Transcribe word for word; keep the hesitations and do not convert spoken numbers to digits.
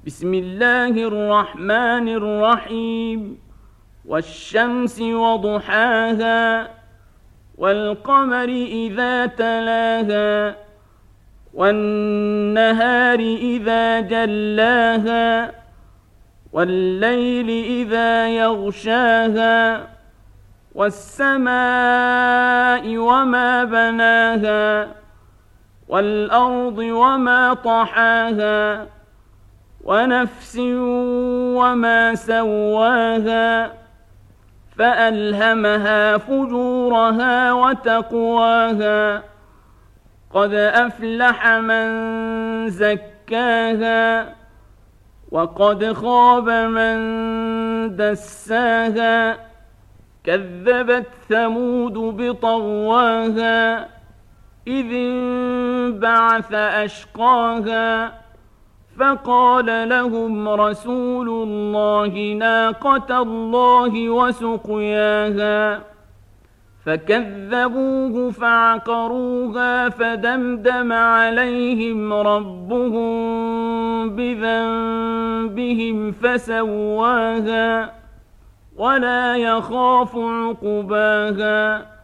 بسم الله الرحمن الرحيم والشمس وضحاها والقمر إذا تلاها والنهار إذا جلاها والليل إذا يغشاها والسماء وما بناها والأرض وما طحاها ونفس وما سواها فألهمها فجورها وتقواها قد أفلح من زكاها وقد خاب من دساها كذبت ثمود بطغواها إذ انبعث أشقاها فقال لهم رسول الله ناقة الله وسقياها فكذبوه فعقروها فدمدم عليهم ربهم بذنبهم فسواها ولا يخاف عقباها